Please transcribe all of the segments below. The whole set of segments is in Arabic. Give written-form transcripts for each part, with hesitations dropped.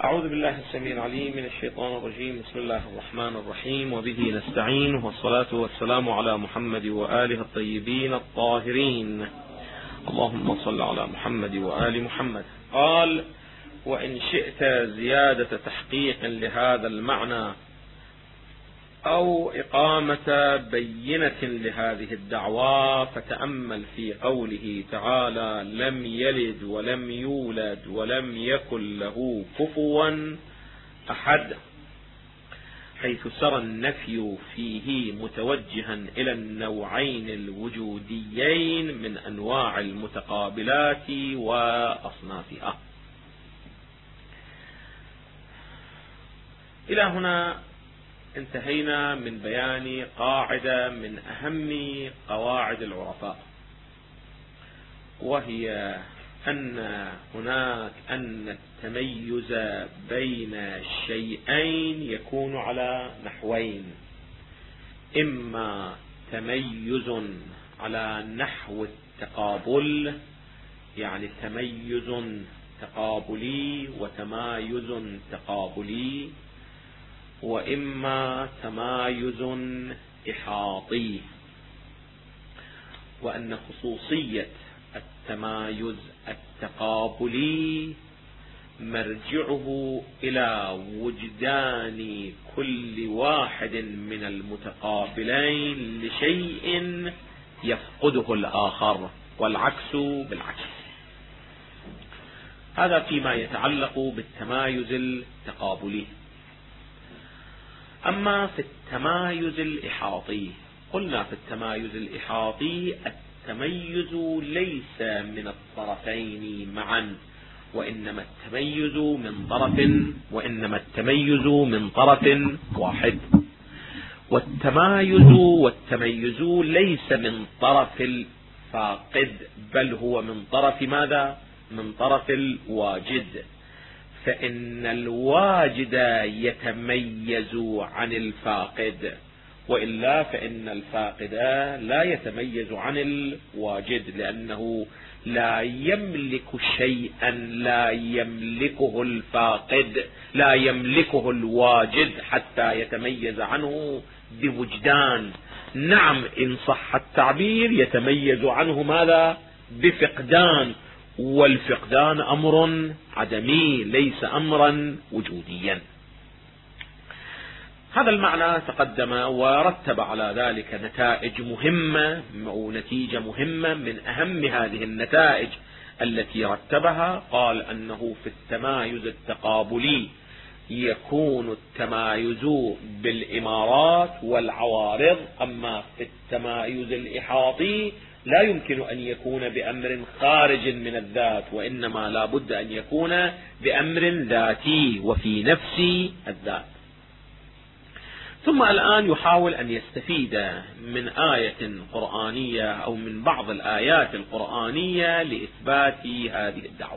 أعوذ بالله السميع العليم من الشيطان الرجيم. بسم الله الرحمن الرحيم، وبه نستعين، والصلاة والسلام على محمد وآله الطيبين الطاهرين. اللهم صل على محمد وآل محمد. قال: وإن شئت زيادة تحقيق لهذا المعنى أو إقامة بينة لهذه الدعوى فتأمل في قوله تعالى: لم يلد ولم يولد ولم يكن له كفوا أحد، حيث سرى النفي فيه متوجها إلى النوعين الوجوديين من أنواع المتقابلات وأصنافها. إلى هنا انتهينا من بيان قاعدة من أهم قواعد العرفاء، وهي أن التميز بين شيئين يكون على نحوين: إما تميز على نحو التقابل، يعني تميز تقابلي وتمايز تقابلي، وإما تمايز إحاطي. وأن خصوصية التمايز التقابلي مرجعه إلى وجدان كل واحد من المتقابلين لشيء يفقده الآخر، والعكس بالعكس. هذا فيما يتعلق بالتمايز التقابلي. أما في التمايز الإحاطي، قلنا في التمايز الإحاطي التميز ليس من الطرفين معا، وإنما التميز من طرف واحد. والتميز ليس من طرف الفاقد، بل هو من طرف ماذا؟ من طرف الواجد. فإن الواجد يتميز عن الفاقد، وإلا فإن الفاقد لا يتميز عن الواجد، لأنه لا يملك شيئا لا يملكه الفاقد، لا يملكه الواجد حتى يتميز عنه بوجدان. نعم، إن صح التعبير، يتميز عنه ماذا؟ بفقدان، والفقدان أمر عدمي ليس أمرا وجوديا. هذا المعنى تقدم ورتب على ذلك نتائج مهمة أو نتيجة مهمة. من أهم هذه النتائج التي رتبها قال أنه في التمايز التقابلي يكون التمايز بالإمارات والعوارض، أما في التمايز الإحاطي لا يمكن أن يكون بأمر خارج من الذات، وإنما لا بد أن يكون بأمر ذاتي وفي نفس الذات. ثم الآن يحاول أن يستفيد من آية قرآنية أو من بعض الآيات القرآنية لإثبات هذه الدعوة.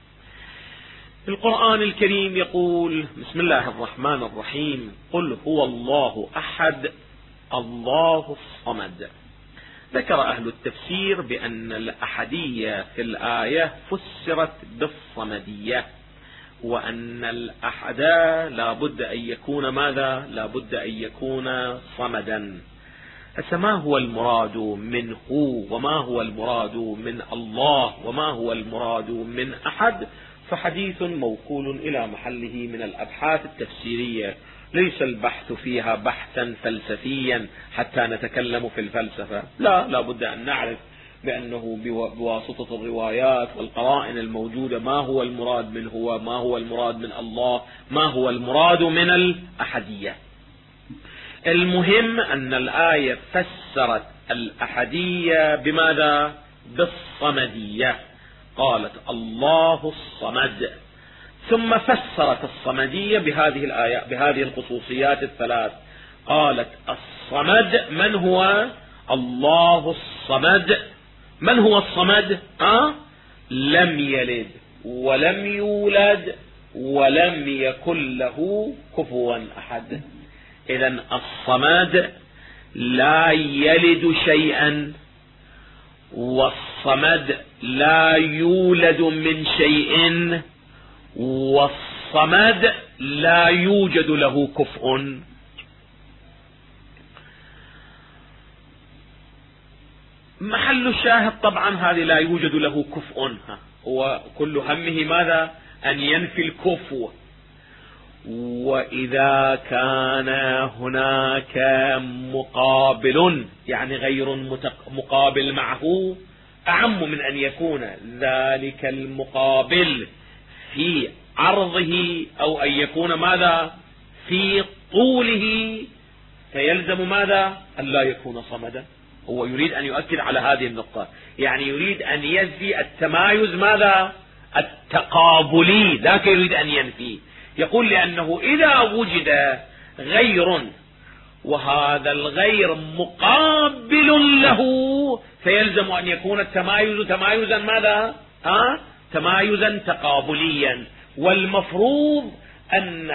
القرآن الكريم يقول: بسم الله الرحمن الرحيم: قل هو الله أحد الله الصمد. ذكر أهل التفسير بأن الأحدية في الآية فسرت بالصمدية، وأن الأحد لا بد أن يكون ماذا؟ لا بد أن يكون صمدا. فما هو المراد منه، وما هو المراد من الله، وما هو المراد من أحد؟ فحديث موكول إلى محله من الأبحاث التفسيرية، ليس البحث فيها بحثا فلسفيا حتى نتكلم في الفلسفة، لا بد أن نعرف بأنه بواسطة الروايات والقرائن الموجودة ما هو المراد منه، وما هو المراد من الله، ما هو المراد من الأحدية. المهم أن الآية فسرت الأحدية بماذا؟ بالصمدية. قالت الله الصمد، ثم فسرت الصمدية بهذه الآية بهذه الخصوصيات الثلاث. قالت الصمد من هو؟ الله الصمد. من هو الصمد؟ لم يلد ولم يولد ولم يكن له كفوا أحد. إذن الصمد لا يلد شيئا، والصمد لا يولد من شيء، الصمد لا يوجد له كفء. محل الشاهد طبعا هذه لا يوجد له كفء، هو كل همه ماذا؟ أن ينفي الكفو. وإذا كان هناك مقابل، يعني غير مقابل معه، أعم من أن يكون ذلك المقابل في عرضه أو أن يكون ماذا؟ في طوله، فيلزم ماذا؟ أن لا يكون صمدا. هو يريد أن يؤكد على هذه النقطة، يعني يريد أن ينفي التمايز ماذا؟ التقابلي، ذاك يريد أن ينفي. يقول لأنه إذا وجد غير وهذا الغير مقابل له فيلزم أن يكون التمايز تمايزا ماذا؟ تمايزا تقابليا. والمفروض أن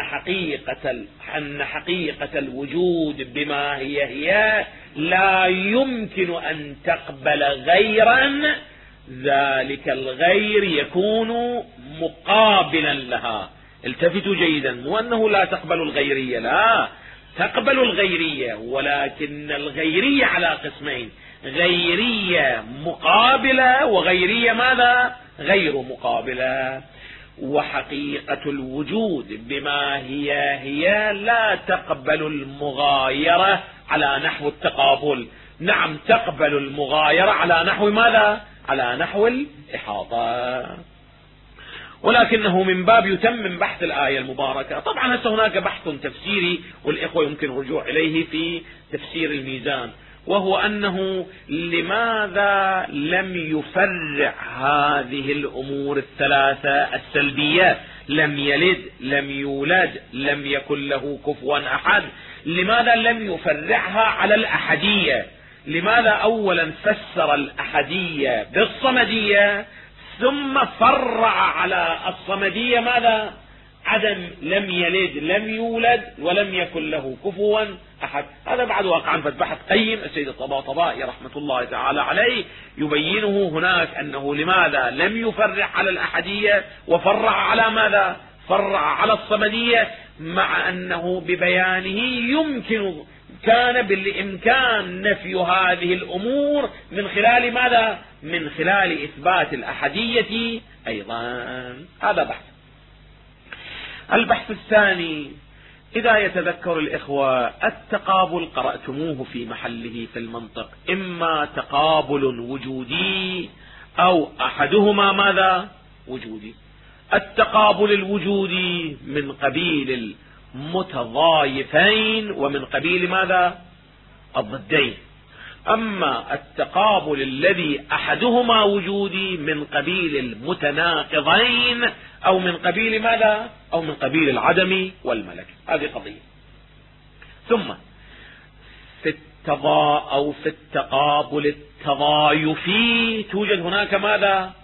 حقيقة الوجود بما هي لا يمكن أن تقبل غيرا، ذلك الغير يكون مقابلا لها. التفتوا جيدا، مو أنه لا تقبل الغيرية، لا تقبل الغيرية، ولكن الغيرية على قسمين: غيرية مقابلة وغيرية ماذا؟ غير مقابلة. وحقيقة الوجود بما هي لا تقبل المغايرة على نحو التقابل. نعم تقبل المغايرة على نحو ماذا؟ على نحو الإحاطة. ولكنه من باب يتمم بحث الآية المباركة. طبعا هسه هناك بحث تفسيري والإخوة يمكن الرجوع إليه في تفسير الميزان، وهو أنه لماذا لم يفرع هذه الأمور الثلاثة السلبية: لم يلد، لم يولد، لم يكن له كفوا أحد، لماذا لم يفرعها على الأحدية؟ لماذا أولا فسر الأحدية بالصمدية ثم فرع على الصمدية ماذا؟ عدم لم يلد، لم يولد، ولم يكن له كفوا أحد. هذا بعد واقعا بحث قيم السيد الطباطبائي رحمة الله تعالى عليه يبينه هناك، أنه لماذا لم يفرع على الأحدية وفرع على ماذا؟ فرع على الصمدية، مع أنه ببيانه كان بالإمكان نفي هذه الأمور من خلال ماذا؟ من خلال إثبات الأحدية أيضا. هذا بحث. البحث الثاني: إذا يتذكر الإخوة التقابل قرأتموه في محله في المنطق، إما تقابل وجودي أو أحدهما ماذا؟ وجودي. التقابل الوجودي من قبيل المتضايفين ومن قبيل ماذا؟ الضدين. أما التقابل الذي أحدهما وجودي من قبيل المتناقضين أو من قبيل ماذا؟ أو من قبيل العدم والملك. هذه قضية. ثم في التقابل التضايفي توجد هناك ماذا؟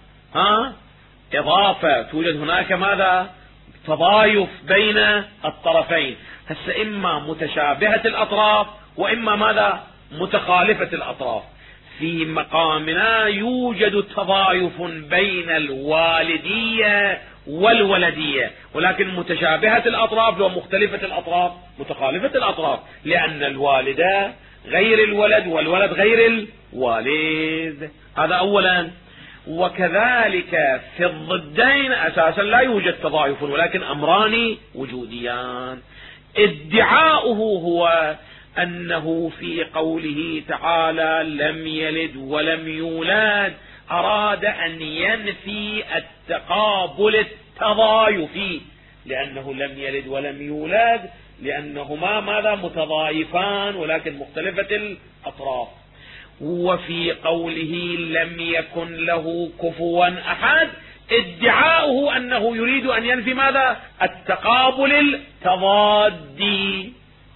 إضافة، توجد هناك ماذا؟ تضايف بين الطرفين. هسه إما متشابهة الأطراف وإما ماذا؟ متخالفة الأطراف. في مقامنا يوجد تضايف بين الوالدية والولدية، ولكن متشابهة الأطراف ومختلفة الأطراف متخالفة الأطراف، لأن الوالدة غير الولد والولد غير الوالد. هذا أولا. وكذلك في الضدين أساسا لا يوجد تضايف، ولكن أمران وجوديان. ادعاؤه هو أنه في قوله تعالى لم يلد ولم يولد أراد أن ينفي التقابل التضايفي، لأنه لم يلد ولم يولد لأنهما ماذا؟ متضايفان ولكن مختلفة الأطراف. وفي قوله لم يكن له كفوا أحد ادعاؤه أنه يريد أن ينفي ماذا؟ التقابل التضادي،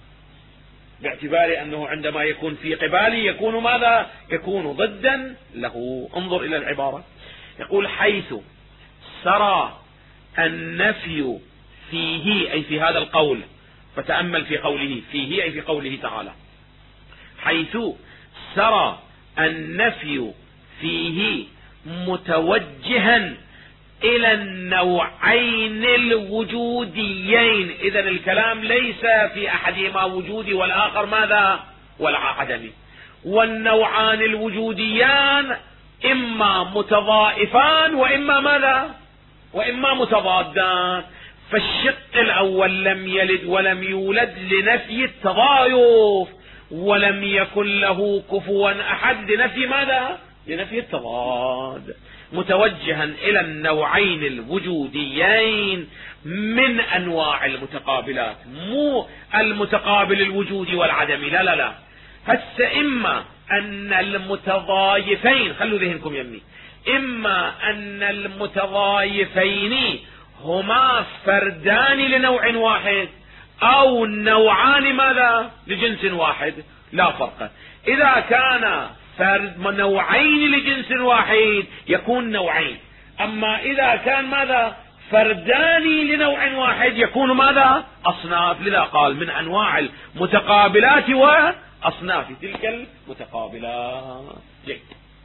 باعتبار أنه عندما يكون في قبالي يكون ماذا؟ يكون ضدا له. انظر إلى العبارة، يقول حيث سرى النفي فيه، أي في هذا القول، فتأمل في قوله فيه أي في قوله تعالى، حيث سرى النفي فيه متوجها إلى النوعين الوجوديين. إذا الكلام ليس في أحدهما وجودي والآخر ماذا؟ والعدمي. والنوعان الوجوديان إما متضائفان وإما ماذا؟ وإما متضادان. فالشق الأول لم يلد ولم يولد لنفي التضايف، ولم يكن له كفوا أحد لنفي ماذا؟ لنفي التضاد. متوجها إلى النوعين الوجوديين من أنواع المتقابلات، مو المتقابل الوجودي والعدمي، لا لا لا. هسه إما أن المتضايفين، خلوا ذهنكم يمي، إما أن المتضايفين هما فردان لنوع واحد أو نوعان ماذا؟ لجنس واحد، لا فرق. إذا كان فرد نوعين لجنس واحد يكون نوعين، أما إذا كان ماذا؟ فردان لنوع واحد يكون ماذا؟ أصناف. لذا قال من أنواع المتقابلات وأصناف تلك المتقابلات. جيد.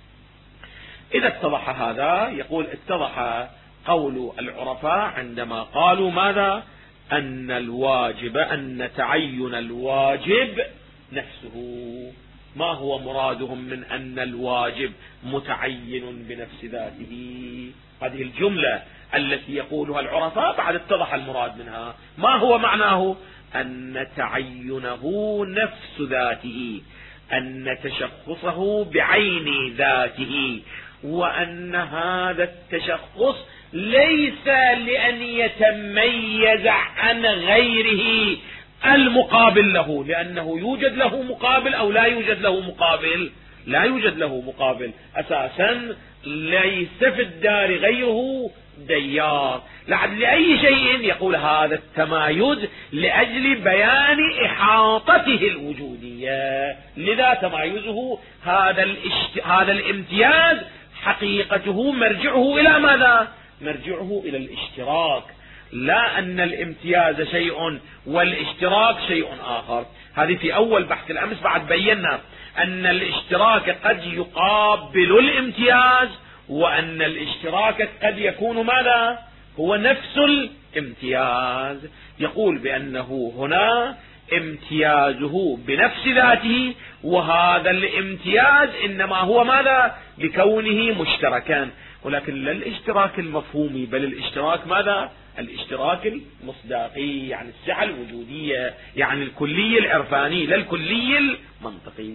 إذا اتضح هذا، يقول اتضح قول العرفاء عندما قالوا ماذا؟ أن الواجب، أن تعين الواجب نفسه. ما هو مرادهم من أن الواجب متعين بنفس ذاته؟ هذه الجملة التي يقولها العرفاء بعد اتضح المراد منها. ما هو معناه؟ أن تعينه نفس ذاته، أن تشخصه بعين ذاته، وأن هذا التشخص ليس لأن يتميز عن غيره المقابل له، لأنه يوجد له مقابل أو لا يوجد له مقابل. لا يوجد له مقابل أساسا، ليس في الدار غيره ديار. لأي شيء يقول هذا التمايز لأجل بيان إحاطته الوجودية، لذا تمايزه هذا الامتياز حقيقته مرجعه إلى ماذا؟ مرجعه إلى الاشتراك، لا أن الامتياز شيء والاشتراك شيء آخر. هذه في أول بحث الأمس بعد بينا أن الاشتراك قد يقابل الامتياز، وأن الاشتراك قد يكون ماذا؟ هو نفس الامتياز. يقول بأنه هنا امتيازه بنفس ذاته، وهذا الامتياز إنما هو ماذا؟ لكونه مشتركا، ولكن لا الاشتراك المفهومي، بل الاشتراك ماذا؟ الاشتراك المصداقي، يعني السعة الوجودية، يعني الكلي العرفاني لا الكلي المنطقي.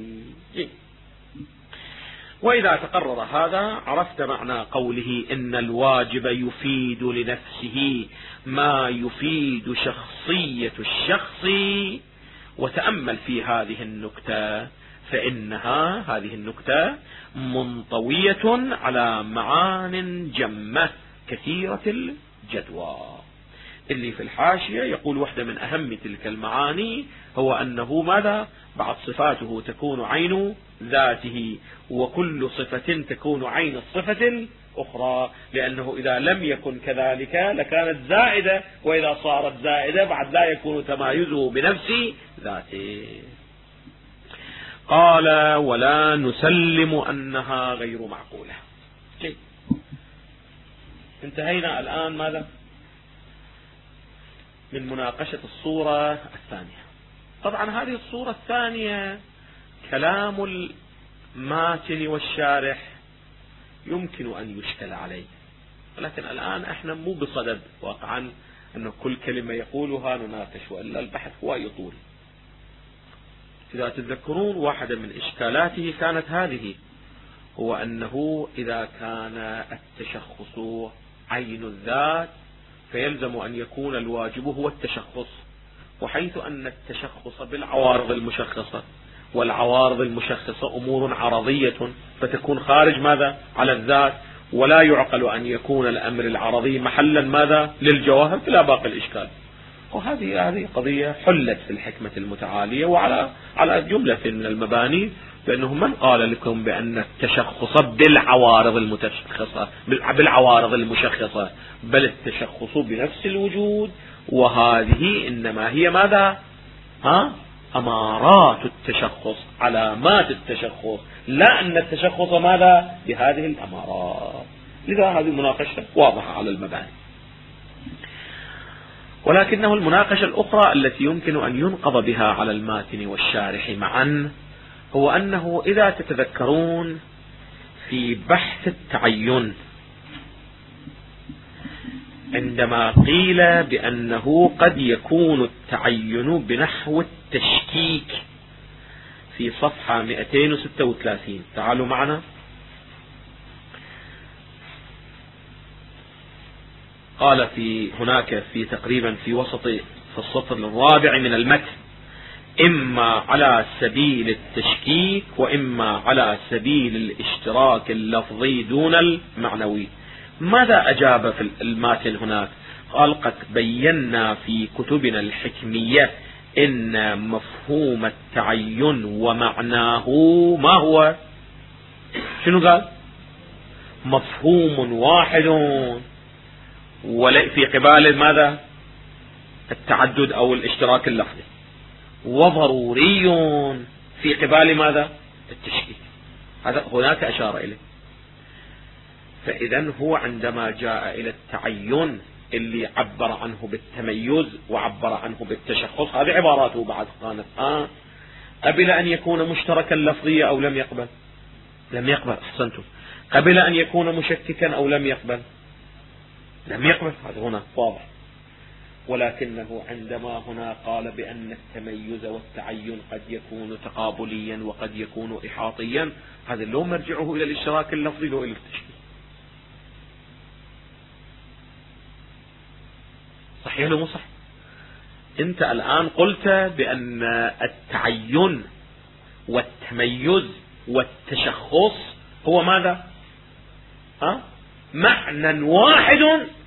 وإذا تقرر هذا عرفت معنى قوله إن الواجب يفيد لنفسه ما يفيد شخصية الشخص. وتأمل في هذه النكتة، فإنها هذه النكتة منطوية على معان جمة كثيرة الجدوى. اللي في الحاشية يقول واحدة من أهم تلك المعاني هو أنه ماذا؟ بعض صفاته تكون عين ذاته، وكل صفة تكون عين الصفة الأخرى، لأنه إذا لم يكن كذلك لكانت زائدة، وإذا صارت زائدة بعد لا يكون تمايزه بنفس ذاته. قال ولا نسلم أنها غير معقولة. جيد. انتهينا الآن ماذا؟ من مناقشة الصورة الثانية. طبعا هذه الصورة الثانية كلام الماتن والشارح يمكن أن يشكل عليه، ولكن الآن احنا مو بصدد واقعا أن كل كلمة يقولها نناقش، وإلا البحث هو يطول. إذا تتذكرون واحدة من إشكالاته كانت هذه، هو أنه إذا كان التشخص عين الذات فيلزم أن يكون الواجب هو التشخص، وحيث أن التشخص بالعوارض المشخصة، والعوارض المشخصة أمور عرضية فتكون خارج ماذا؟ على الذات، ولا يعقل أن يكون الأمر العرضي محلا ماذا؟ للجواهر، فلا باقي الإشكال. وهذه قضية حلت في الحكمة المتعالية وعلى جملة من المباني، بأنه من قال لكم بأن التشخص بالعوارض المشخصة، بل التشخص بنفس الوجود، وهذه إنما هي ماذا؟ أمارات التشخص، علامات التشخص، لا أن التشخص ماذا؟ بهذه الأمارات. لذا هذه المناقشة واضحة على المباني. ولكنه المناقشة الأخرى التي يمكن أن ينقض بها على الماتن والشارح معا هو أنه إذا تتذكرون في بحث التعين عندما قيل بأنه قد يكون التعين بنحو التشكيك في صفحة 236، تعالوا معنا. قال هناك في تقريبا في وسط في السطر الرابع من المتن: إما على سبيل التشكيك وإما على سبيل الاشتراك اللفظي دون المعنوي. ماذا أجاب في الماتن هناك؟ قال: قد بينا في كتبنا الحكمية إن مفهوم التعين ومعناه ما هو؟ شنو قال؟ مفهوم واحد في قبال ماذا؟ التعدد أو الاشتراك اللفظي، وضروري في قبال ماذا؟ التشكيك. هذا هناك أشار إليه. فإذا هو عندما جاء إلى التعين اللي عبر عنه بالتميز وعبر عنه بالتشخص، هذه عباراته بعد قالت قبل أن يكون مشتركا لفظيا أو لم يقبل؟ لم يقبل. أحسنتم. قبل أن يكون مشككا أو لم يقبل؟ لم يقبل. هذا هنا واضح. ولكنه عندما هنا قال بأن التميز والتعين قد يكون تقابليا وقد يكون إحاطيا، هذا لو مرجعه إلى الاشتراك اللفظي لو إلى التشكيك. صحيح ولا مو صح؟ انت الآن قلت بأن التعين والتميز والتشخص هو ماذا؟ معنى واحد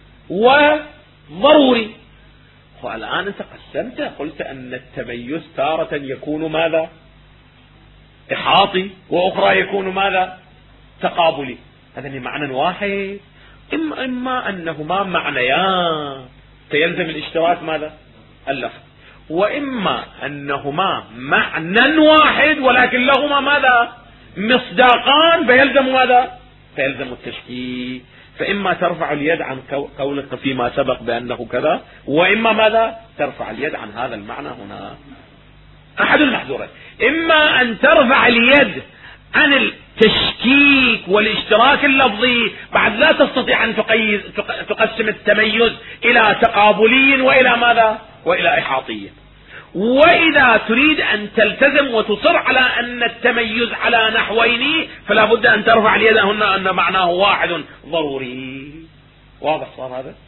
وضروري. والآن انت قسمت، قلت أن التميز تارة يكون ماذا؟ إحاطي، وأخرى يكون ماذا؟ تقابلي. هذا معنى واحد. إما أنهما معنيان فيلزم الاشتراك ماذا؟ اللفظ، وإما أنهما معنى واحد ولكن لهما ماذا؟ مصداقان فيلزم ماذا؟ فيلزم التشكيك. فإما ترفع اليد عن قولك فيما سبق بأنه كذا، وإما ماذا؟ ترفع اليد عن هذا المعنى هنا. أحد المحذورين: إما أن ترفع اليد عن التشكيك والاشتراك اللفظي، بعد لا تستطيع أن تقسم التميز إلى تقابلي وإلى ماذا؟ وإلى إحاطي. وإذا تريد أن تلتزم وتصر على أن التميز على نحوين فلا بد أن ترفع اليد هنا أن معناه واحد ضروري. واضح صار هذا؟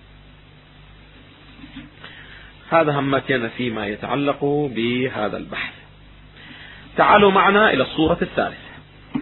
هذا همتنا فيما يتعلق بهذا البحث. تعالوا معنا إلى الصورة الثالثة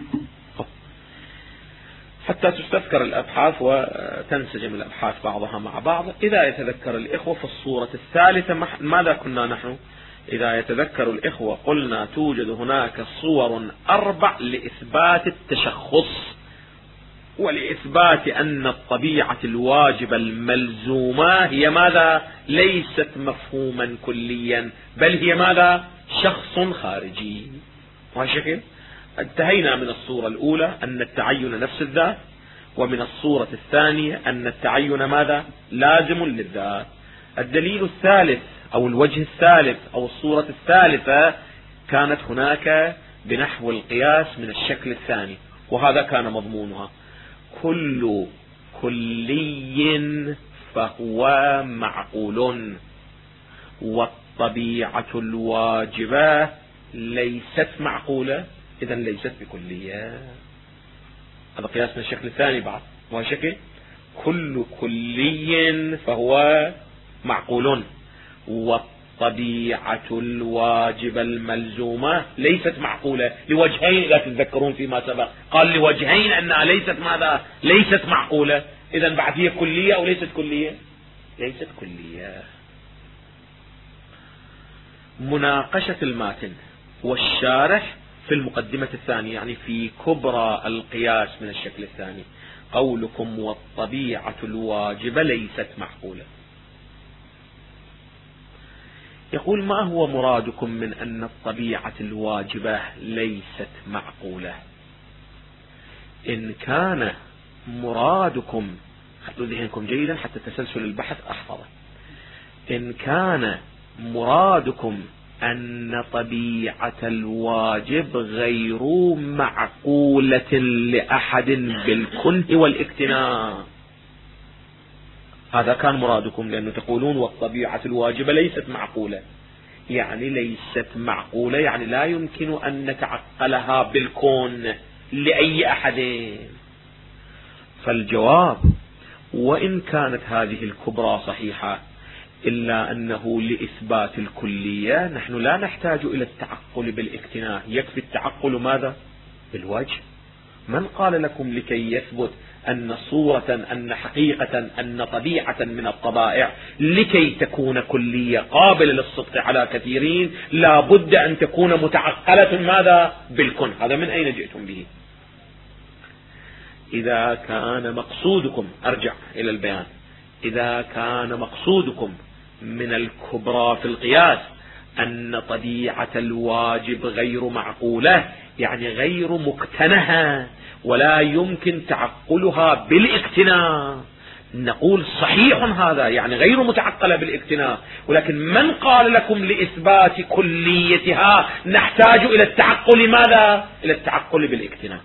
حتى تستذكر الأبحاث وتنسجم الأبحاث بعضها مع بعض. إذا يتذكر الإخوة في الصورة الثالثة ماذا كنا نحن؟ إذا يتذكر الإخوة قلنا توجد هناك صور 4 لإثبات التشخص ولإثبات أن الطبيعة الواجبة الملزومة هي ماذا؟ ليست مفهوما كليا بل هي ماذا؟ شخص خارجي. وهالشكل انتهينا من الصورة الأولى أن التعين نفس الذات، ومن الصورة الثانية أن التعين ماذا؟ لازم للذات. الدليل الثالث أو الوجه الثالث أو الصورة الثالثة كانت هناك بنحو القياس من الشكل الثاني، وهذا كان مضمونها: كل كلي فهو معقول والطبيعة الواجبة ليست معقولة، إذا ليست بكلية. هذا قياس من الشكل الثاني بعد، وهو شكل كل كلي فهو معقول والطبيعة الواجبة الملزومة ليست معقولة، لوجهين. لا تتذكرون فيما سبق قال لوجهين أنها ليست ماذا؟ ليست معقولة. إذا بعد هي كلية أو ليست كلية؟ ليست كلية. مناقشة الماتن والشارح في المقدمة الثانية، يعني في كبرى القياس من الشكل الثاني: قولكم والطبيعة الواجبة ليست معقولة. يقول: ما هو مرادكم من أن الطبيعة الواجبة ليست معقولة؟ إن كان مرادكم، خذوا ذهنكم جيدا حتى تسلسل البحث أحفظه. إن كان مرادكم أن طبيعة الواجب غير معقولة لأحد بالكنه والاكتناء، هذا كان مرادكم، لأنه تقولون والطبيعة الواجبة ليست معقولة، يعني ليست معقولة يعني لا يمكن أن نتعقلها بالكون لأي أحد. فالجواب وإن كانت هذه الكبرى صحيحة إلا أنه لإثبات الكلية نحن لا نحتاج إلى التعقل بالاكتناء، يكفي التعقل ماذا؟ بالوجه. من قال لكم لكي يثبت أن صورة أن حقيقة أن طبيعة من الطبائع لكي تكون كلية قابلة للصدق على كثيرين لا بد أن تكون متعقلة ماذا؟ بالكن. هذا من أين جئتم به؟ إذا كان مقصودكم، أرجع إلى البيان، إذا كان مقصودكم من الكبرى في القياس أن طبيعة الواجب غير معقولة يعني غير مقتنها ولا يمكن تعقلها بالاقتناء، نقول صحيح هذا، يعني غير متعقلة بالاقتناء، ولكن من قال لكم لإثبات كليتها نحتاج إلى التعقل ماذا؟ إلى التعقل بالاقتناء.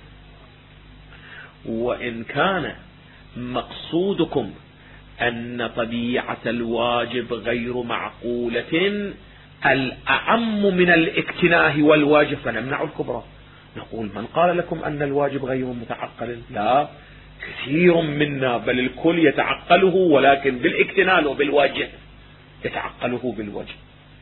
وإن كان مقصودكم أن طبيعة الواجب غير معقولة الأعم من الاقتناء والواجب فنمنع الكبرى. نقول من قال لكم أن الواجب غير متعقل؟ لا، كثير منا بل الكل يتعقله ولكن بالاقتناء وبالواجب، يتعقله بالوجه.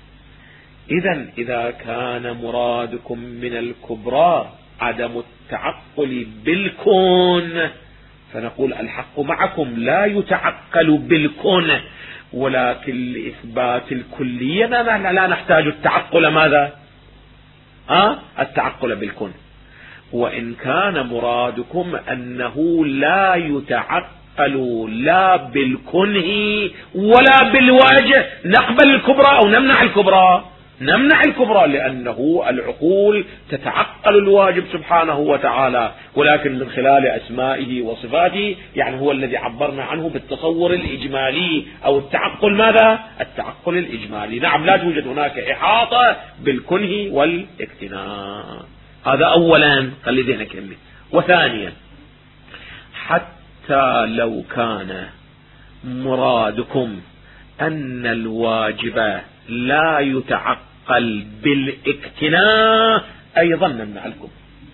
إذا كان مرادكم من الكبرى عدم التعقل بالكون فنقول الحق معكم لا يتعقل بالكون، ولكن لإثبات الكلية لا نحتاج التعقل ماذا؟ التعقل بالكون. وإن كان مرادكم أنه لا يتعقل لا بالكنه ولا بالواجه نقبل الكبرى أو نمنع الكبرى؟ نمنع الكبرى، لأنه العقول تتعقل الواجب سبحانه وتعالى ولكن من خلال أسمائه وصفاته، يعني هو الذي عبرنا عنه بالتصور الإجمالي أو التعقل ماذا؟ التعقل الإجمالي. نعم، لا توجد هناك إحاطة بالكنه والاقتناء. هذا أولا، خلي ذهنك يمي. وثانيا، حتى لو كان مرادكم أن الواجب لا يتعقل بالاقتناء أيضا نمنع الكبرى.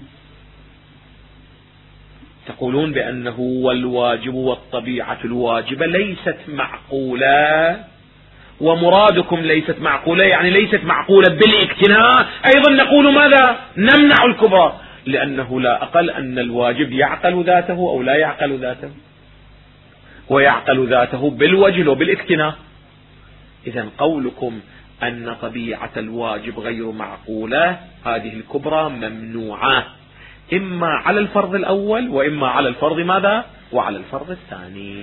تقولون بأنه والواجب والطبيعة الواجبة ليست معقولة، ومرادكم ليست معقولة يعني ليست معقولة بالاقتناء، أيضا نقول ماذا؟ نمنع الكبرى، لأنه لا أقل أن الواجب يعقل ذاته أو لا يعقل ذاته، ويعقل ذاته بالوجه وبالاقتناء. إذن قولكم أن طبيعة الواجب غير معقولة هذه الكبرى ممنوعة، إما على الفرض الأول وإما على الفرض ماذا؟ وعلى الفرض الثاني.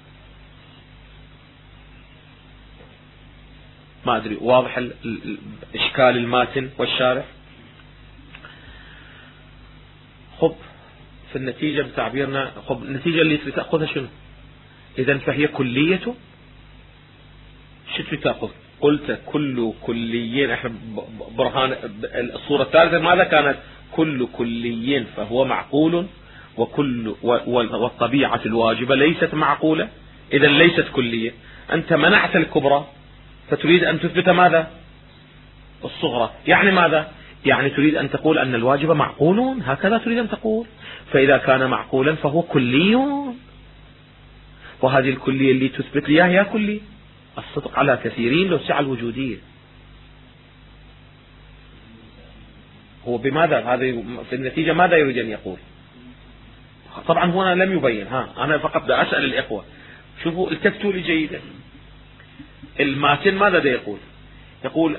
ما أدري واضح الإشكال الماتن والشارح؟ خب في النتيجة بتعبيرنا، خب النتيجة اللي تأخذها شنو؟ إذن فهي كلية. شو تأخذ؟ قلت كل كليين، احنا برهان الصورة الثالثة ماذا كانت؟ كل كليين فهو معقول، والطبيعة الواجبة ليست معقولة، إذا ليست كلية. أنت منعت الكبرى فتريد أن تثبت ماذا؟ الصغرى. يعني ماذا؟ يعني تريد أن تقول أن الواجب معقول، هكذا تريد أن تقول. فإذا كان معقولا فهو كلي، وهذه الكلية اللي تثبت لي هي كلي. الصدق على كثيرين لو سعى الوجودية. هو بماذا هذا في النتيجة ماذا يريد أن يقول؟ طبعا هنا لم يبين، أنا فقط أسأل الإخوة، شوفوا التفتوا لي جيدا. الماتن ماذا دا يقول؟ يقول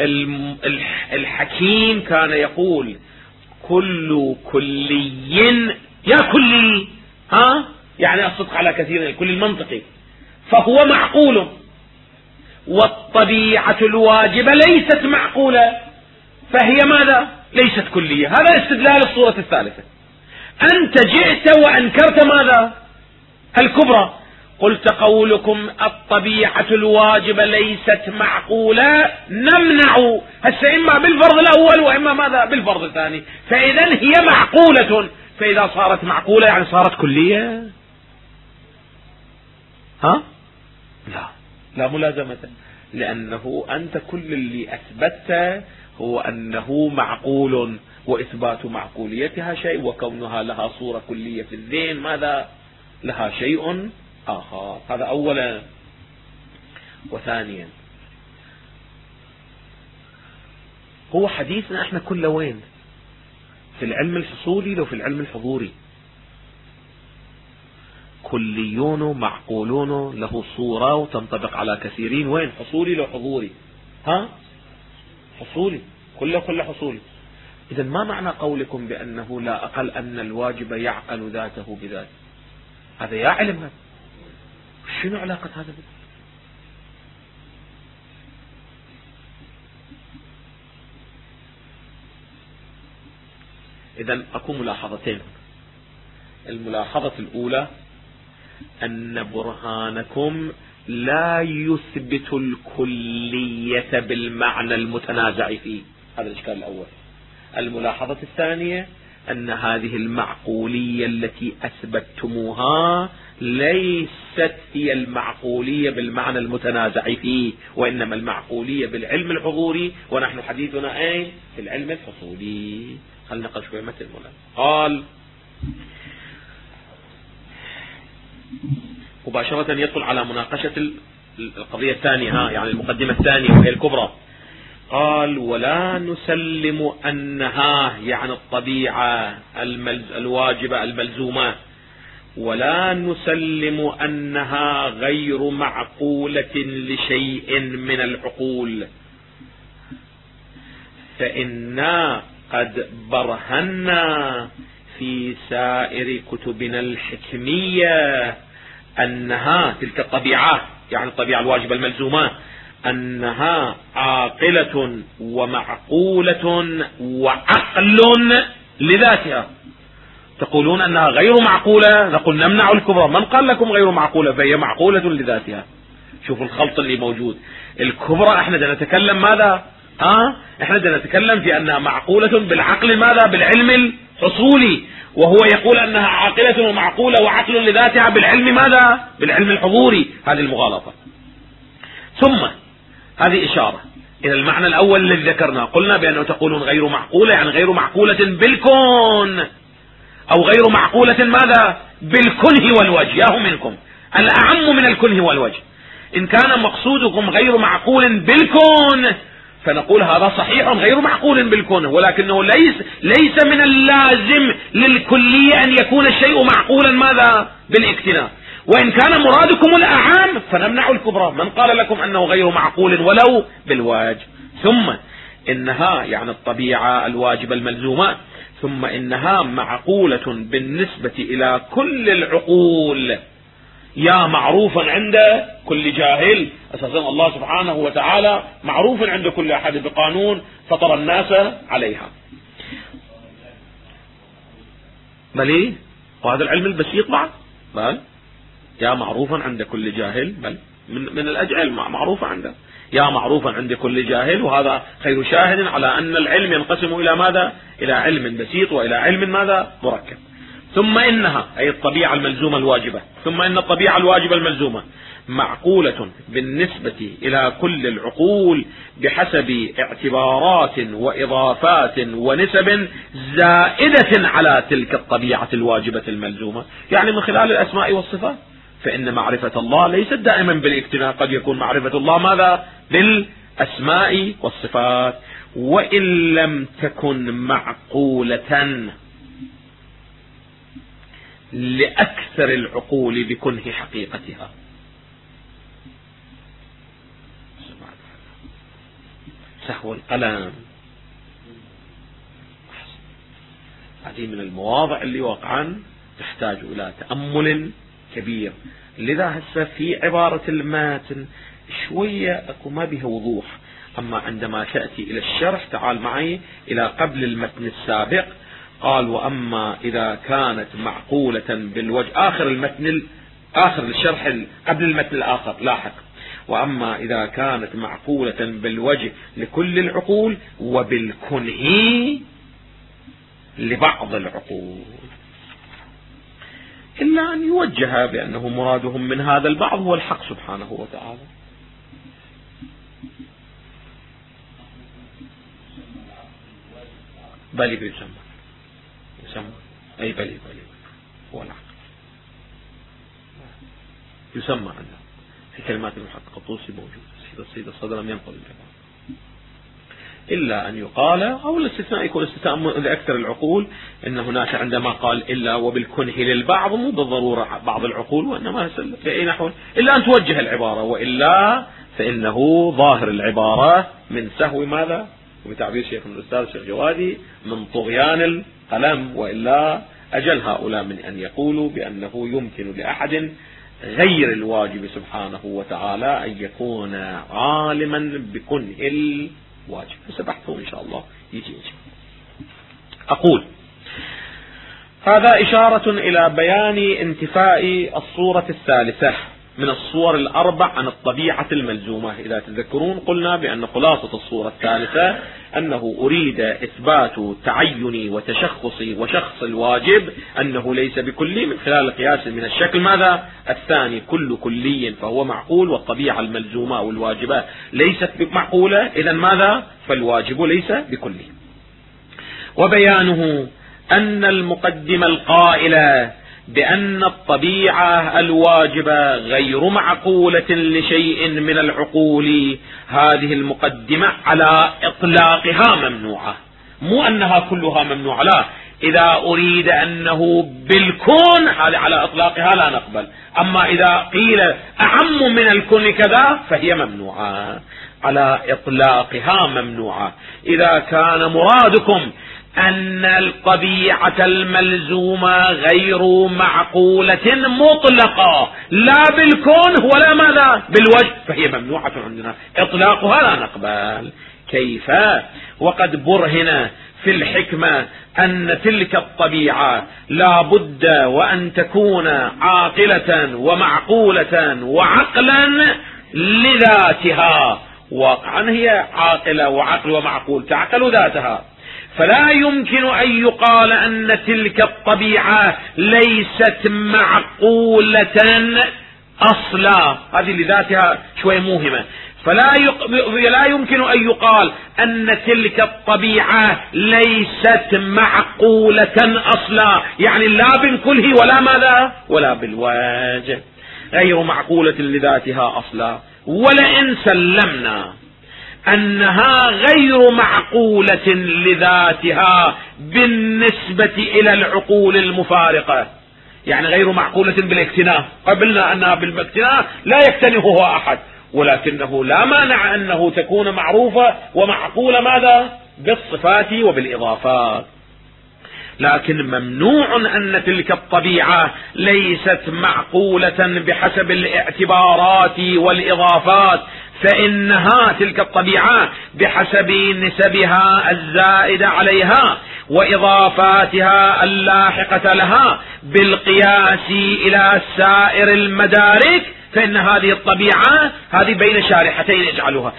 الحكيم كان يقول كل كلي يا كلي، يعني الصدق على كثير، الكل المنطقي، فهو معقول، والطبيعة الواجبة ليست معقولة، فهي ماذا؟ ليست كلية. هذا استدلال الصورة الثالثة. أنت جئت وأنكرت ماذا؟ الكبرى. قلت قولكم الطبيعة الواجبة ليست معقولة نمنع، هسه إما بالفرض الأول وإما ماذا؟ بالفرض الثاني، فإذا هي معقولة. فإذا صارت معقولة يعني صارت كلية؟ ها؟ لا ملازمة، لأنه أنت كل اللي أثبتته هو أنه معقول، وإثبات معقوليتها شيء، وكونها لها صورة كلية في الذهن ماذا؟ لها شيء آخر. هذا أولا. وثانيا، هو حديثنا احنا كله وين؟ في العلم الحصولي لو في العلم الحضوري؟ كليون معقولون له صورة وتنطبق على كثيرين. وين؟ حصولي لو حضوري؟ ها؟ حصولي، كله حصولي. إذا ما معنى قولكم بأنه لا أقل أن الواجب يعقل ذاته بذاته؟ هذا يا علم، هذا شنو علاقة هذا بذلك؟ إذا أكو ملاحظتين. الملاحظة الأولى أن برهانكم لا يثبت الكلية بالمعنى المتنازع فيه، هذا الإشكال الأول. الملاحظة الثانية أن هذه المعقولية التي أثبتتموها ليست هي المعقولية بالمعنى المتنازع فيه، وإنما المعقولية بالعلم الحضوري، ونحن حديثنا أين؟ في العلم الحصولي. خلنا نقل شوية مثل قال مباشرة يدخل على مناقشة القضية الثانية، يعني المقدمة الثانية وهي الكبرى. قال ولا نسلم أنها يعني الطبيعة الواجبة الملزومة، ولا نسلم أنها غير معقولة لشيء من العقول، فإنا قد برهنا في سائر كتبنا الحكمية أنها تلك الطبيعة يعني الطبيعة الواجبة الملزومة أنها عاقلة ومعقولة وعقل لذاتها. تقولون أنها غير معقولة، نقول نمنع الكبرى. من قال لكم غير معقولة؟ فهي معقولة لذاتها. شوفوا الخلط اللي موجود. الكبرى احنا بدنا نتكلم ماذا؟ احنا بدنا نتكلم في أنها معقولة بالعقل ماذا؟ بالعلم الحصولي، وهو يقول أنها عاقلة ومعقولة وعقل لذاتها بالعلم ماذا؟ بالعلم الحضوري. هذه المغالطة. ثم هذه إشارة إلى المعنى الأول الذي ذكرناه. قلنا بأنه تقولون غير معقولة يعني غير معقولة بالكون، أو غير معقولة ماذا؟ بالكنه والوجه. ياهو منكم الأعم من الكنه والوجه. إن كان مقصودكم غير معقول بالكون فنقول هذا صحيح غير معقول بالكون، ولكنه ليس من اللازم للكلية أن يكون الشيء معقولا ماذا؟ بالاكتناء. وإن كان مرادكم الأعام فنمنع الكبرى. من قال لكم أنه غير معقول ولو بالوجه؟ ثم إنها يعني الطبيعة الواجبة الملزومة، ثم إنها معقولة بالنسبة إلى كل العقول، يا معروفا عند كل جاهل. أساسا الله سبحانه وتعالى معروف عند كل أحد بقانون فطر الناس عليها. بل وهذا العلم البسيط بعد بل يا معروفا عند كل جاهل، بل من الأجعل معروفة عنده، يا معروفا عند كل جاهل. وهذا خير شاهد على أن العلم ينقسم إلى ماذا؟ إلى علم بسيط وإلى علم ماذا؟ مركب. ثم إنها أي الطبيعة الملزومة الواجبة، ثم إن الطبيعة الواجبة الملزومة معقولة بالنسبة إلى كل العقول بحسب اعتبارات وإضافات ونسب زائدة على تلك الطبيعة الواجبة الملزومة، يعني من خلال الأسماء والصفات. فإن معرفة الله ليست دائما بالاكتناء، قد يكون معرفة الله ماذا؟ بالأسماء والصفات. وإن لم تكن معقولة لأكثر العقول بكنه حقيقتها. سهو القلم هذه من المواضع اللي واقعا تحتاج إلى تأمل كبير. لذا هسه في عبارة الماتن شوية أكو ما بها وضوح، أما عندما تأتي إلى الشرح تعال معي إلى قبل المتن السابق. قال وأما إذا كانت معقولة بالوجه، آخر المتن، آخر الشرح قبل المتن الآخر لاحق، وأما إذا كانت معقولة بالوجه لكل العقول وبالكنه لبعض العقول، إلا أن يوجه بأنه مرادهم من هذا البعض هو الحق سبحانه وتعالى. بل يسمى أي بل هو العقل يسمى عنه في كلمات المحقق الطوسي موجود. السيد الصدر لم ينقل الكلام إلا أن يقال، أو الاستثناء يكون استثناء لأكثر العقول، إن هناك عندما قال إلا وبالكنه للبعض مو بالضرورة بعض العقول، وإنما في أي نحو إلا أن توجه العبارة، وإلا فإنه ظاهر العبارة من سهو ماذا، وبتعبير شيخ الأستاذ الشيخ جوادي من طغيان القلم، وإلا أجل هؤلاء من أن يقولوا بأنه يمكن لأحد غير الواجب سبحانه وتعالى أن يكون عالما بكنه الواجب. سبحثه إن شاء الله يجي. أقول هذا إشارة إلى بيان انتفاء الصورة الثالثة من الصور الأربع عن الطبيعة الملزومة. إذا تذكرون قلنا بأن خلاصة الصورة الثالثة أنه أريد إثبات تعيني وتشخصي وشخص الواجب أنه ليس بكلي من خلال القياس من الشكل ماذا الثاني، كل كلي فهو معقول، والطبيعة الملزومة أو الواجبة ليست معقولة، إذن ماذا فالواجب ليس بكلي. وبيانه أن المقدمة القائلة بأن الطبيعة الواجبة غير معقولة لشيء من العقول، هذه المقدمة على إطلاقها ممنوعة، مو أنها كلها ممنوعة، لا، إذا أريد أنه بالكون هذه على إطلاقها لا نقبل، أما إذا قيل أعم من الكون كذا فهي ممنوعة، على إطلاقها ممنوعة. إذا كان مرادكم أن الطبيعة الملزومة غير معقولة مطلقة لا بالكون ولا ماذا بالوجه فهي ممنوعة عندنا، إطلاقها لا نقبل. كيف؟ وقد برهن في الحكمة أن تلك الطبيعة لا بد وأن تكون عاقلة ومعقولة وعقلا لذاتها، واقعا هي عاقلة وعقل ومعقول تعقل ذاتها، فلا يمكن أن يقال أن تلك الطبيعة ليست معقولة أصلا، هذه لذاتها شوية موهمة، لا يمكن أن يقال أن تلك الطبيعة ليست معقولة أصلا، يعني لا بالكله ولا ماذا ولا بالوجه، غير معقولة لذاتها أصلا. ولئن سلمنا أنها غير معقولة لذاتها بالنسبة إلى العقول المفارقة، يعني غير معقولة بالاكتناء، قبلنا أنها بالاكتناء لا يكتنفها أحد، ولكنه لا مانع أنه تكون معروفة ومعقولة ماذا بالصفات وبالإضافات، لكن ممنوع أن تلك الطبيعة ليست معقولة بحسب الاعتبارات والإضافات، فإنها تلك الطبيعة بحسب نسبها الزائدة عليها وإضافاتها اللاحقة لها بالقياس إلى سائر المدارك، فإن هذه الطبيعة هذه بين شارحتين يجعلها،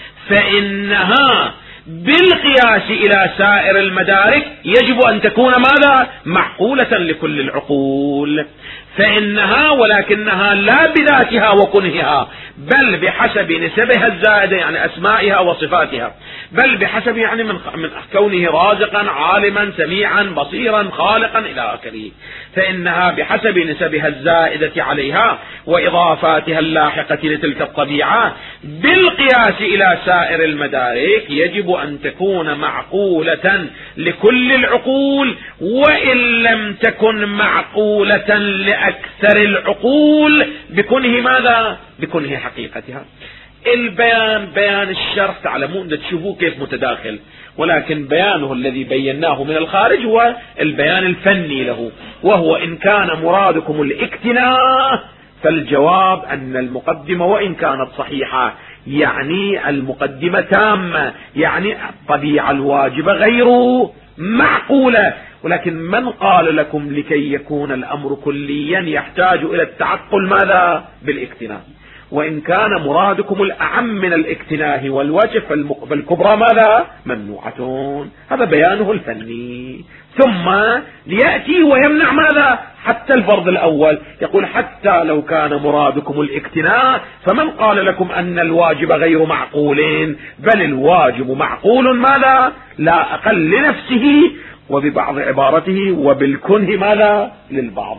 فإنها بالقياس إلى سائر المدارك يجب أن تكون ماذا معقولة لكل العقول، فإنها ولكنها لا بذاتها وكنهها، بل بحسب نسبها الزائدة يعني أسمائها وصفاتها، بل بحسب يعني من كونه رازقا عالما سميعا بصيرا خالقا إلى آخره، فإنها بحسب نسبها الزائدة عليها وإضافاتها اللاحقة لتلك الطبيعة بالقياس إلى سائر المدارك يجب أن تكون معقولة لكل العقول، وإن لم تكن معقولة لأكثر العقول بكنه ماذا بكنه حقيقتها. البيان بيان الشرح تعلمون تشوفوا كيف متداخل، ولكن بيانه الذي بيناه من الخارج هو البيان الفني له، وهو إن كان مرادكم الاكتناء فالجواب أن المقدمة وإن كانت صحيحة يعني المقدمة تامة، يعني الطبيعة الواجبة غير معقولة. ولكن من قال لكم لكي يكون الأمر كليا يحتاج إلى التعقل ماذا؟ بالاكتناء. وإن كان مرادكم الأعم من الاكتناء والوجه فالكبرى ماذا؟ ممنوعة. هذا بيانه الفني. ثم ليأتي ويمنع ماذا؟ حتى الفرض الأول. يقول حتى لو كان مرادكم الاكتناء فمن قال لكم أن الواجب غير معقول؟ بل الواجب معقول ماذا؟ لا أقل لنفسه وببعض عبارته وبالكنه ماذا؟ للبعض.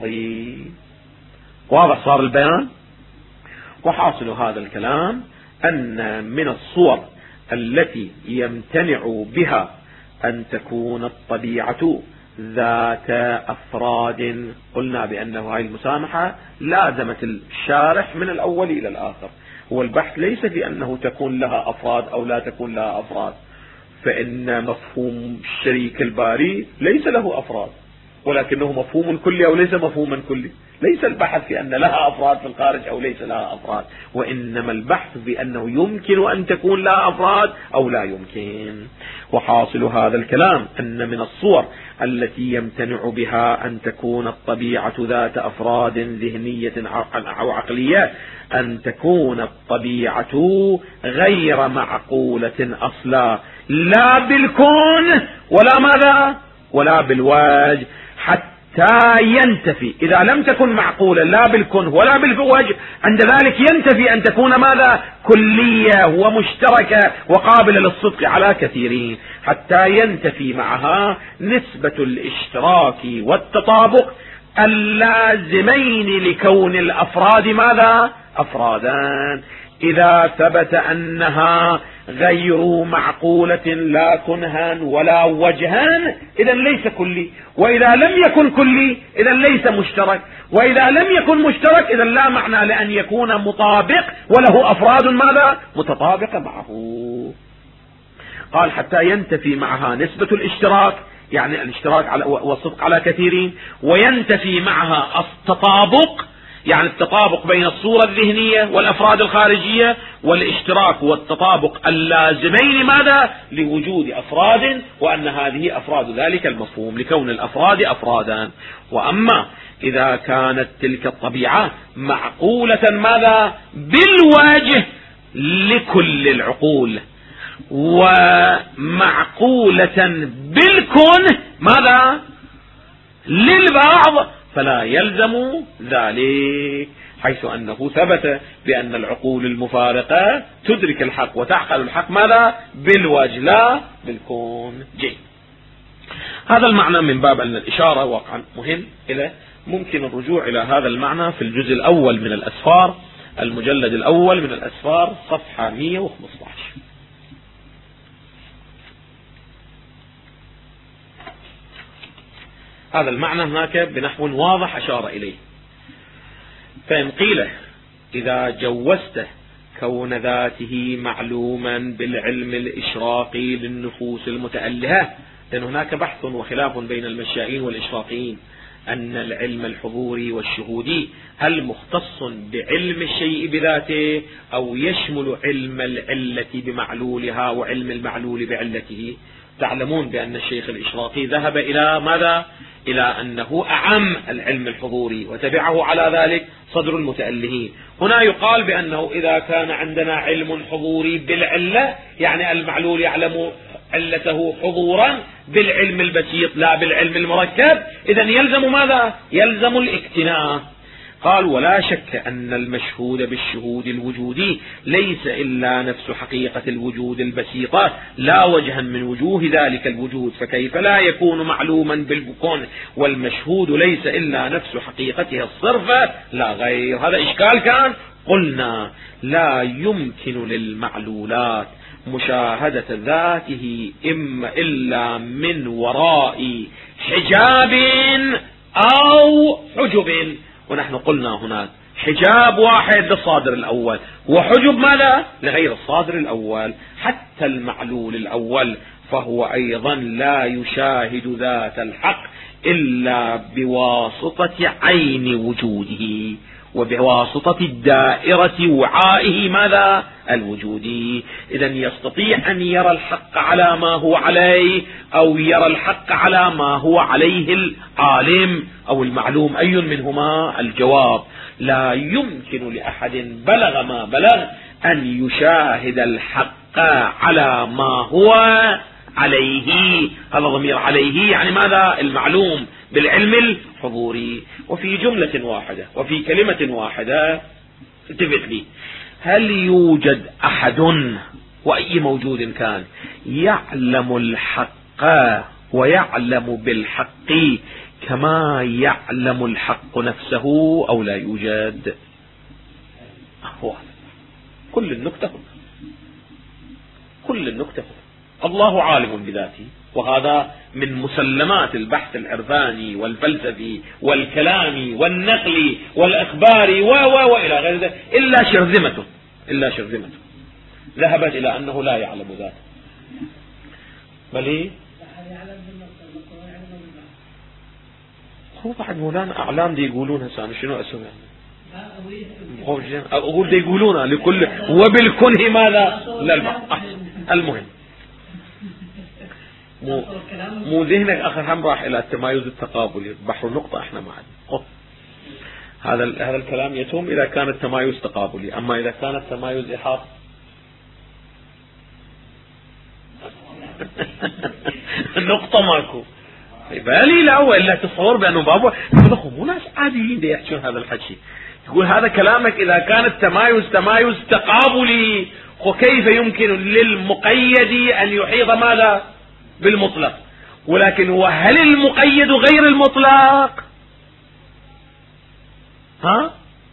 واضح صار البيان؟ وحاصل هذا الكلام أن من الصور التي يمتنع بها أن تكون الطبيعة ذات أفراد، قلنا بأنه هذه المسامحة لازمت الشارح من الأول إلى الآخر. هو البحث ليس في أنه تكون لها أفراد أو لا تكون لها أفراد، فإن مفهوم الشريك الباري ليس له أفراد، ولكنه مفهوم كلي أو ليس مفهوما كلي. ليس البحث في أن لها أفراد في الخارج أو ليس لها أفراد، وإنما البحث بأنه يمكن أن تكون لها أفراد أو لا يمكن. وحاصل هذا الكلام أن من الصور التي يمتنع بها أن تكون الطبيعة ذات أفراد ذهنية أو عقلية أن تكون الطبيعة غير معقولة أصلا، لا بالكون ولا ماذا؟ ولا بالوجه، حتى ينتفي. إذا لم تكن معقولة لا بالكون ولا بالوجه عند ذلك ينتفي أن تكون ماذا؟ كلية ومشتركة وقابلة للصدق على كثيرين، حتى ينتفي معها نسبة الاشتراك والتطابق اللازمين لكون الأفراد ماذا؟ أفرادان. إذا ثبت أنها غير معقولة لا كنها ولا وجها إذا ليس كلي، وإذا لم يكن كلي إذا ليس مشترك، وإذا لم يكن مشترك إذا لا معنى لأن يكون مطابق وله أفراد ماذا؟ متطابقة معه. قال حتى ينتفي معها نسبة الاشتراك، يعني الاشتراك والصدق على كثيرين، وينتفي معها التطابق، يعني التطابق بين الصورة الذهنية والأفراد الخارجية، والاشتراك والتطابق اللازمين ماذا؟ لوجود أفراد، وأن هذه أفراد ذلك المفهوم لكون الأفراد أفرادا. وأما إذا كانت تلك الطبيعة معقولة ماذا؟ بالوجه لكل العقول، ومعقولة بالكون ماذا؟ للبعض، فلا يلزم ذلك، حيث أنه ثبت بأن العقول المفارقة تدرك الحق وتعقل الحق ماذا؟ بالوجه لا بالكون. جيد. هذا المعنى من باب أن الإشارة واقعا مهم إلى ممكن الرجوع إلى هذا المعنى في الجزء الأول من الأسفار، المجلد الأول من الأسفار صفحة 115. هذا المعنى هناك بنحو واضح أشار إليه. فإن قيل إذا جوزت كون ذاته معلوما بالعلم الإشراقي للنفوس المتألهة، لأن هناك بحث وخلاف بين المشائين والإشراقيين أن العلم الحضوري والشهودي هل مختص بعلم الشيء بذاته أو يشمل علم العلة بمعلولها وعلم المعلول بعلته. تعلمون بأن الشيخ الإشراقي ذهب إلى ماذا؟ إلى أنه أعم العلم الحضوري، وتبعه على ذلك صدر المتألهين. هنا يقال بأنه إذا كان عندنا علم حضوري بالعلة، يعني المعلول يعلم علته حضورا بالعلم البسيط لا بالعلم المركب، إذا يلزم ماذا؟ يلزم الاكتناء. قال ولا شك أن المشهود بالشهود الوجودي ليس إلا نفس حقيقة الوجود البسيطة لا وجها من وجوه ذلك الوجود، فكيف لا يكون معلوما بالكون والمشهود ليس إلا نفس حقيقته الصرفة لا غير. هذا إشكال كان. قلنا لا يمكن للمعلولات مشاهدة ذاته إلا من وراء حجاب أو حجب، ونحن قلنا هناك حجاب واحد للصادر الأول وحجب ماذا؟ لغير الصادر الأول. حتى المعلول الأول فهو أيضا لا يشاهد ذات الحق إلا بواسطة عين وجوده، وبواسطة الدائرة وعائه ماذا؟ الوجودي. إذا يستطيع أن يرى الحق على ما هو عليه أو يرى الحق على ما هو عليه العالم أو المعلوم، أي منهما؟ الجواب. لا يمكن لأحد بلغ ما بلغ أن يشاهد الحق على ما هو عليه. هذا ضمير عليه يعني ماذا؟ المعلوم بالعلم الحضوري. وفي جملة واحدة وفي كلمة واحدة انتبه لي، هل يوجد أحد وأي موجود كان يعلم الحق ويعلم بالحق كما يعلم الحق نفسه أو لا يوجد؟ كل النكتة الله عالم بذاته، وهذا من مسلمات البحث العرفاني والفلسفي والكلامي والنقلي والإخباري وإلى غير ذلك، إلا شرذمته ذهبت إلى أنه لا يعلم ذاته. بل هو بعد مولانا أعلام دي يقولونها سامي شنو أسمع أقول دي يقولونها لكل وبالكنه ماذا؟ لا المهم مو ذهنك آخر هم راح إلى التمايز التقابلي بحر النقطة. احنا معنا هذا الكلام يتم إذا كان التمايز تقابلي، أما إذا كان التمايز إحاط النقطة ماكو بالي لا، وإلا تصور بأنه بابا مو ناس عاديين دي يحكون هذا الحكي. يقول هذا كلامك إذا كان التمايز تمايز تقابلي، وكيف يمكن للمقيد أن يحيط ماذا؟ بالمطلق. ولكن هو هل المقيد غير المطلق؟ ها؟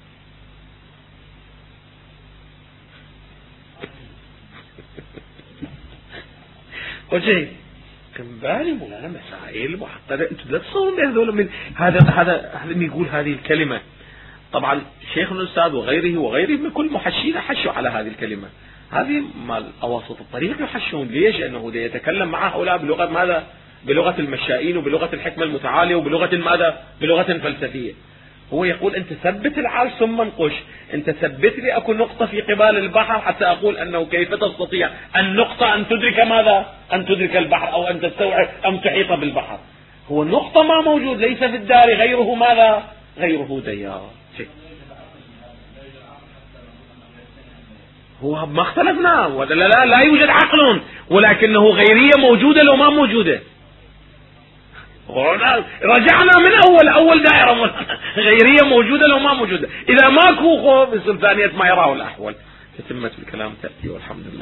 وجه كم بالي مولانا مسائل معقدة، انتم لا تصورون بهذول من هذا يقول هذه الكلمة. طبعا شيخنا الأستاذ وغيره من كل محشين حشوا على هذه الكلمة. هذه مال أواسط الطريق يحشون. ليش؟ لأنه يتكلم مع هؤلاء بلغة ماذا؟ بلغة المشائين وبلغة الحكمة المتعالية وبلغة ماذا؟ بلغة فلسفية. هو يقول أنت ثبت العرش ثم انقش، أنت ثبت لي أكو نقطة في قبال البحر حتى أقول أنه كيف تستطيع النقطة أن تدرك ماذا؟ أن تدرك البحر أو أن تستوعب أم تحيط بالبحر. هو النقطة ما موجود، ليس في الدار غيره ماذا؟ غيره ديار. هو ما اختلفنا ولا لا يوجد عقل، ولكنه غيرية موجودة لو ما موجودة. رجعنا من أول دائرة غيرية موجودة لو ما موجودة. إذا ماكو خوف ثانية ما يراه الأحوال. تتمة الكلام تأتي والحمد لله.